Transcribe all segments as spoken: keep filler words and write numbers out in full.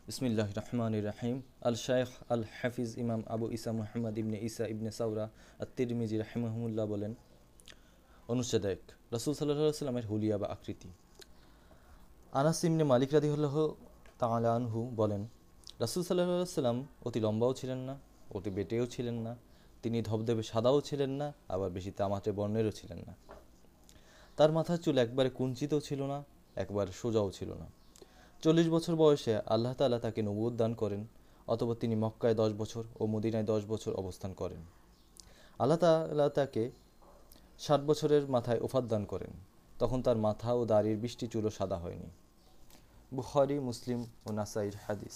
বিসমিল্লাহির রহমানির রহিম। আল শাইখ আল হাফিজ ইমাম আবু ইসা মুহাম্মদ ইবনে ইসা ইবনে সাউরা আত-তিরমিজি রাহিমাহুল্লাহ বলেন, অনুচ্ছেদ এক, রাসূল সাল্লাল্লাহু আলাইহি ওয়াসাল্লামের হুলিয়া বা আকৃতি। আনাস ইবনে মালিক রাদিয়াল্লাহু তাআলা আনহু বলেন, রাসূল সাল্লাল্লাহু আলাইহি ওয়াসাল্লাম অতি লম্বাও ছিলেন না, অতি বেটেও ছিলেন না, তিনি ধবধবে সাদাও ছিলেন না, আবার বেশি তামাটে বর্ণেরও ছিলেন না। তার মাথার চুল একবারে কুঞ্চিতও ছিল না, একবারে সোজাও ছিল না। চল্লিশ বছর বয়সে আল্লাহ তাআলা তাকে নবুয়ত দান করেন, অতঃপর তিনি মক্কায় দশ বছর ও মদিনায় দশ বছর অবস্থান করেন। আল্লাহ তাআলা তাকে ষাট বছরের মাথায় ওফাত দান করেন, তখন তার মাথা ও দাড়ির বৃষ্টি চুলও সাদা হয়নি। বুখারী, মুসলিম ও নাসাঈর হাদিস।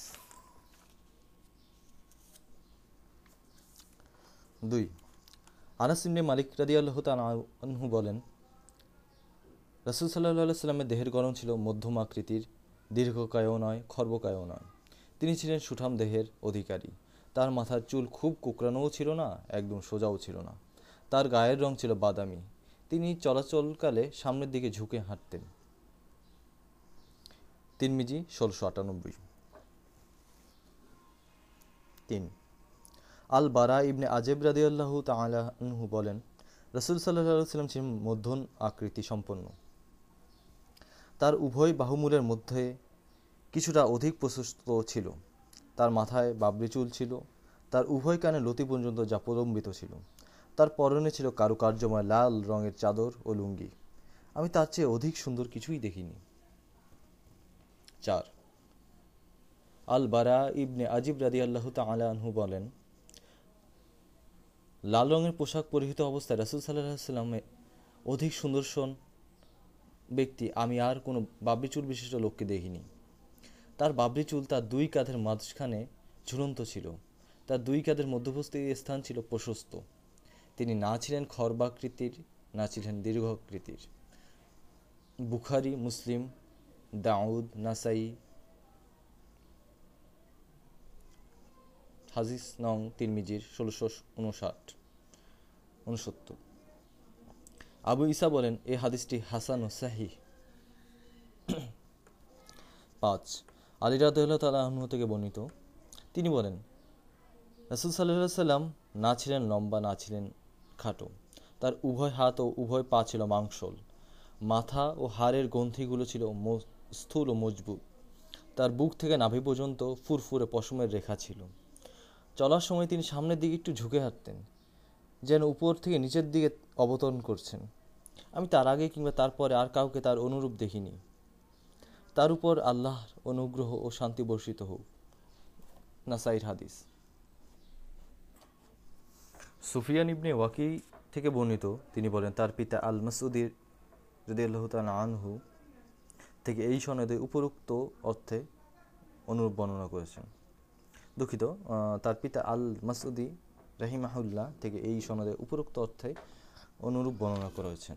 দুই, আনাস ইবনে মালিক রাদিয়াল্লাহু তাআলা আনহু বলেন, রাসূল সাল্লাল্লাহু আলাইহি ওয়াসাল্লামের দেহের গড়ন ছিল মধ্যম আকৃতির, দীর্ঘকায়ও নয়, খর্বকায়ও নয়। তিনি ছিলেন সুঠাম দেহের অধিকারী। তার মাথার চুল খুব কোঁকড়ানোও ছিল না, একদম সোজাও ছিল না। তার গায়ের রং ছিল বাদামি। তিনি চলাচলকালে সামনের দিকে ঝুঁকে হাঁটতেন। তিরমিজি ষোলোশো আটানব্বই। তিন, আল বারা ইবনে আজেব রাদিয়াল্লাহু তাআলা আনহু বলেন, রাসূল সাল্লাল্লাহু আলাইহি ওয়াসাল্লাম ছিলেন মধ্যম আকৃতি সম্পন্ন। তার উভয় বাহুমূলের মধ্যে কিছুটা অধিক প্রশস্ত ছিল। তার মাথায় বাবরি চুল ছিল। তার উভয় কানে লতি পর্যন্ত যা প্রলম্বিত ছিল। তার পরনে ছিল কারুকার্যময় লাল রঙের চাদর ও লুঙ্গি। আমি তার চেয়ে অধিক সুন্দর কিছুই দেখিনি। চার, আল বারা ইবনে আজিব রাদিয়াল্লাহু তাআলা আনহু বলেন, লাল রঙের পোশাক পরিহিত অবস্থায় রাসূল সাল্লাল্লাহু আলাইহি ওয়াসাল্লামের অধিক সুদর্শন ব্যক্তি আমি আর কোনো বাবরি চুল বিশিষ্ট লোককে দেখিনি। তার বাবরি চুল তার দুই কাঁধের মাঝখানে ঝুলন্ত ছিল। তার দুই কাঁধের মধ্যবর্তী স্থান ছিল প্রশস্ত। তিনি না ছিলেন খর্বাকৃতির, না ছিলেন দীর্ঘাকৃতির। বুখারী, মুসলিম, দাউদ, নাসাঈ। হাদিস নং তিরমিজির ষোলোশো উনষাট উনসত্তর। আবু ইসা বলেন, এই হাদিসটি হাসান ও সাহিহ। পাঁচ, আলী রাদিয়াল্লাহু তাআলা আনহু থেকে বর্ণিত, তিনি বলেন, রাসূল সাল্লাল্লাহু আলাইহি ওয়াসাল্লাম না ছিলেন লম্বা, না ছিলেন খাটো। তার উভয় হাত ও উভয় পা ছিল মাংসল। মাথা ও হাড়ের গ্রন্থিগুলো ছিল স্থূল ও মজবুত। তার বুক থেকে নাভি পর্যন্ত ফুরফুরে পশমের রেখা ছিল। চলার সময় তিনি সামনের দিকে একটু ঝুঁকে হাঁটতেন, যেন উপর থেকে নিচের দিকে অবতরণ করছেন। আমি তার আগে কিংবা তারপরে আর কাউকে তার অনুরূপ দেখিনি। তার উপর আল্লাহর অনুগ্রহ ও শান্তি বর্ষিত হোক। নাসাঈর হাদিস। সুফিয়ান ইবনে ওয়াকি থেকে বর্ণিত, তিনি বলেন, তার পিতা আল মাসউদি রাদিয়াল্লাহু তাআলা আনহু থেকে এই সনদে উপরোক্ত অর্থে অনুরূপ বর্ণনা করেছেন। দুঃখিত, তার পিতা আল মাসউদি রাহিমাহুল্লাহ থেকে এই সনদে উপরোক্ত অর্থে অনুরূপ বর্ণনা করেছেন।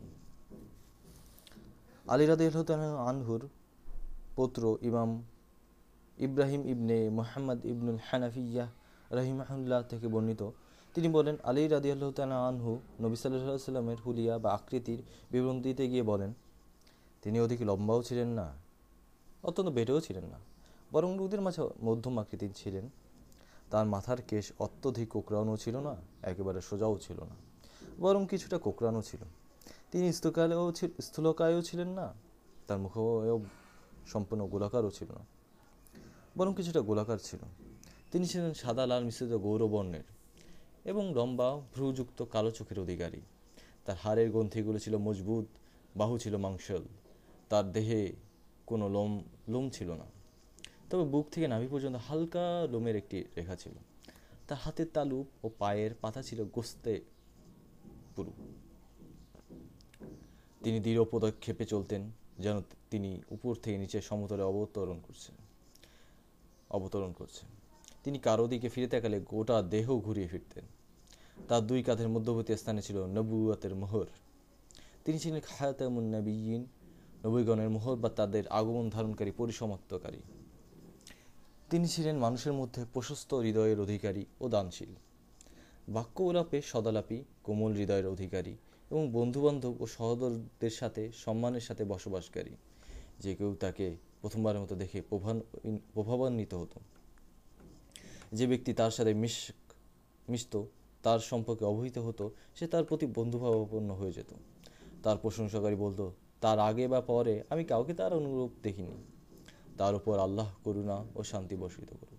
আলী রাদিয়াল্লাহু তাআলা আনহুর পুত্র ইমাম ইব্রাহিম ইবনে মুহাম্মদ ইবনুল হানাফিয়্যাহ রাহিমাহুল্লাহ থেকে বর্ণিত, তিনি বলেন, আলী রাদিয়াল্লাহু তাআলা আনহু নবী সাল্লাল্লাহু আলাইহি ওয়াসাল্লামের হুলিয়া বা আকৃতির বিবরণ দিতে গিয়ে বলেন, তিনি অধিক লম্বাও ছিলেন না, অত্যন্ত বেটেও ছিলেন না, বরং লোকদের মাঝে মধ্যম আকৃতির ছিলেন। তার মাথার কেশ অত্যধিক কোঁকড়ানো ছিল না, একেবারে সোজাও ছিল না, বরং কিছুটা কোঁকড়ানো ছিল। তিনি স্থূলকায়ও স্থূলকায়ও ছিলেন না, তার মুখও সম্পূর্ণ গোলাকারও ছিল না, বরং কিছুটা গোলাকার ছিল। তিনি ছিলেন সাদা লাল মিশ্রিত গৌরবর্ণের এবং লম্বা ভ্রুযুক্ত কালো চোখের অধিকারী। তার হাড়ের গ্রন্থিগুলো ছিল মজবুত, বাহু ছিল মাংসল। তার দেহে কোনো লোম লোম ছিল না, তবে বুক থেকে নাভি পর্যন্ত হালকা লোমের একটি রেখা ছিল। তার হাতের তালু ও পায়ের পাতা ছিল গোস্তে পুরু। তিনি দৃঢ় পদক্ষেপে চলতেন, যেন তিনি উপর থেকে নিচে সমতলে অবতরণ করছেন অবতরণ করছেন তিনি কারো দিকে ফিরে তাকালে গোটা দেহ ঘুরিয়ে ফিরতেন। তার দুই কাঁধের মধ্যবর্তী স্থানে ছিল নবুয়তের মোহর। তিনি ছিলেন খাতামুন নবিয়্যিন, নবীগণের মোহর বা তাদের আগমন ধারণকারী, পরিসমাপ্তকারী। তিনি ছিলেন মানুষের মধ্যে প্রশস্ত হৃদয়ের অধিকারী ও দানশীল, বাক্য ওলাপে সদালাপী, কোমল হৃদয়ের অধিকারী এবং বন্ধুবান্ধব ও সহোদরদের সাথে সম্মানের সাথে বসবাসকারী। যে কেউ তাকে প্রথমবারের মতো দেখে প্রভাবান্বিত হতো। যে ব্যক্তি তার সাথে মিশ মিশত তার সম্পর্কে অবহিত হতো, সে তার প্রতি বন্ধুভাবাপন্ন হয়ে যেত। তার প্রশংসাকারী বলতো, তার আগে বা পরে আমি কাউকে তার অনুরূপ দেখিনি। তার উপর আল্লাহ করুণা ও শান্তি বর্ষিত করুন।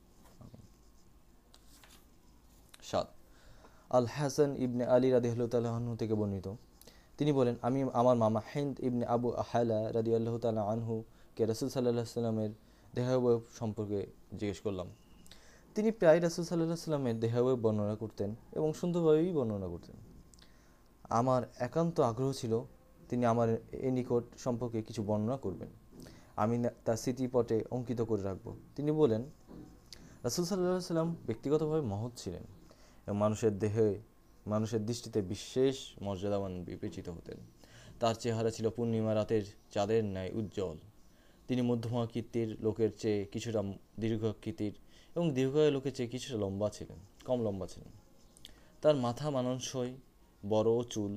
সাত, আল হাসান ইবনে আলী রাদিয়াল্লাহু তাআলা আনহু থেকে বর্ণিত, তিনি বলেন, আমি আমার মামা হিন্দ ইবনে আবু আহালা রাদিয়াল্লাহু তাআলা আনহু কে রাসূল সাল্লাল্লাহু আলাইহি সাল্লামের দেহাবয়ব সম্পর্কে জিজ্ঞেস করলাম। তিনি প্রায় রাসূল সাল্লাল্লাহু আলাইহি সাল্লামের দেহাবয়ব বর্ণনা করতেন এবং সুন্দরভাবেই বর্ণনা করতেন। আমার একান্ত আগ্রহ ছিল তিনি আমার এ নিকট সম্পর্কে কিছু বর্ণনা করবেন। আমি তার স্মৃতিপটে অঙ্কিত করে রাখব। তিনি বলেন, রাসূল সাল্লাল্লাহু আলাইহি সাল্লাম ব্যক্তিগতভাবে মহৎ ছিলেন এবং মানুষের দেহে মানুষের দৃষ্টিতে বিশেষ মর্যাদাবান বিবেচিত হতেন। তার চেহারা ছিল পূর্ণিমা রাতের চাঁদের ন্যায় উজ্জ্বল। তিনি মধ্যমাকৃতির লোকের চেয়ে কিছুটা দীর্ঘাকৃতির এবং দীর্ঘায়ু লোকের চেয়ে কিছুটা লম্বা ছিলেন কম লম্বা ছিলেন। তার মাথা মানানসই বড়, চুল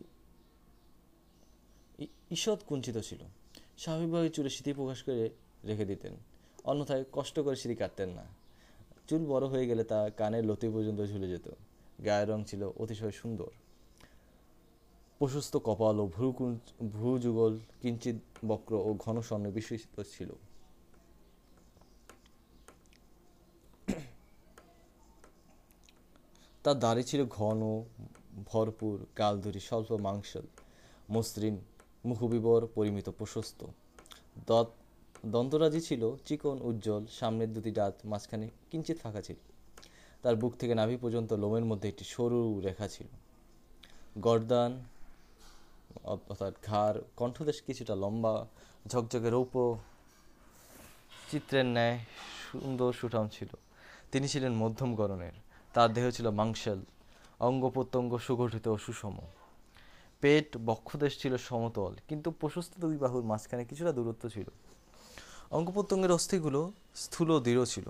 ঈষৎ কুঞ্চিত ছিল। স্বাভাবিকভাবে চুলে স্মৃতি প্রকাশ করে রেখে দিতেন, অন্যথায় কষ্ট করে স্মৃতি কাটতেন না। চুল বড় হয়ে গেলে তা কানের লতি পর্যন্ত ঝুলে যেত। গায়ের রং ছিল অতিশয় সুন্দর। প্রশস্ত কপাল ও ভ্রু ভ্রুযুগল কিঞ্চিত বক্র ও ঘন স্বর্ণে বিশিষ্ট ছিল। তার দাড়ি ছিল ঘন, ভরপুর, গালধরি, স্বল্প মাংসল, মসৃণ, মুখবিবর, পরিমিত, প্রশস্ত। দত দন্তরাজি ছিল চিকন, উজ্জ্বল। সামনের দুটি দাঁত মাঝখানে কিঞ্চিত ফাঁকা ছিল। তার বুক থেকে নাভি পর্যন্ত লোমের মধ্যে একটি সরু রেখা ছিল। গর্দান অর্থাৎ ঘাড়, কণ্ঠদেশ কিছুটা লম্বা, ঝকঝকে রৌপ্য চিত্রের ন্যায় সুন্দর সুঠাম ছিল। তিনি ছিলেন মধ্যম গড়নের। তার দেহ ছিল মাংসল, অঙ্গ প্রত্যঙ্গ সুগঠিত ও সুষম। পেট, বক্ষদেশ ছিল সমতল, কিন্তু প্রশস্ত দুই বাহুর মাঝখানে কিছুটা দূরত্ব ছিল। অঙ্গ প্রত্যঙ্গের অস্থিগুলো স্থূল ও দৃঢ় ছিল।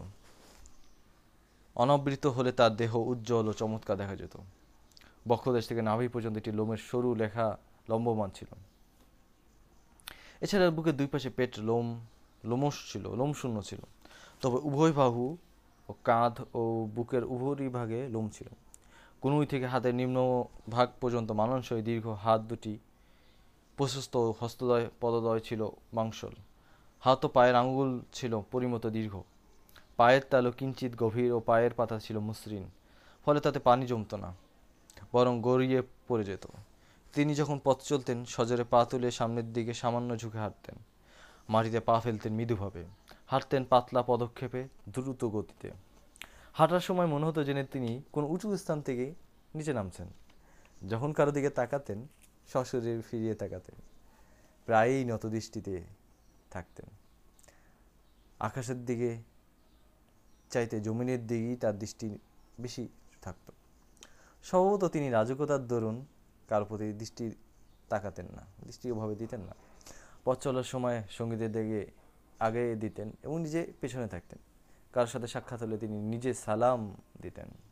অনাবৃত হলে তার দেহ উজ্জ্বল ও চমৎকার দেখা যেত। বক্ষদেশ থেকে নাভি পর্যন্ত একটি লোমের সরু রেখা লম্বমান ছিল। এছাড়া বুকের দুই পাশে পেট লোম লোমশ ছিল লোমশূন্য ছিল, তবে উভয় বাহু ও কাঁধ ও বুকের উভয় ভাগে লোম ছিল। কনুই থেকে হাতের নিম্ন ভাগ পর্যন্ত মানানসই দীর্ঘ হাত দুটি প্রশস্ত, হস্তদ্বয় পদদ্বয় ছিল মাংসল। হাত ও পায়ের আঙ্গুল ছিল পরিমত দীর্ঘ। পায়ের তালু কিঞ্চিত গভীর ও পায়ের পাতা ছিল মসৃণ, ফলে তাতে পানি জমত না, বরং গড়িয়ে পড়ে যেত। তিনি যখন পথ চলতেন সজোরে পা তুলে সামনের দিকে সামান্য ঝুঁকে হাঁটতেন। মাটিতে পা ফেলতেন মৃদুভাবে, হাঁটতেন পাতলা পদক্ষেপে, দ্রুত গতিতে। হাঁটার সময় মনে হতো যেন তিনি কোনো উঁচু স্থান থেকে নিচে নামছেন। যখন কারো দিকে তাকাতেন সশরীরে ফিরিয়ে তাকাতেন, প্রায়ই নত দৃষ্টিতে থাকতেন। আকাশের দিকে চাইতে জমিনের দিকেই তার দৃষ্টি বেশি থাকত। সম্ভবত তিনি রাজকতার দরুন কারো প্রতি দৃষ্টি তাকাতেন না, দৃষ্টি ওভাবে দিতেন না। পথ চলার সময় সঙ্গীদের দিকে আগে দিতেন এবং নিজে পেছনে থাকতেন। কারোর সাথে সাক্ষাৎ হলে তিনি নিজে সালাম দিতেন।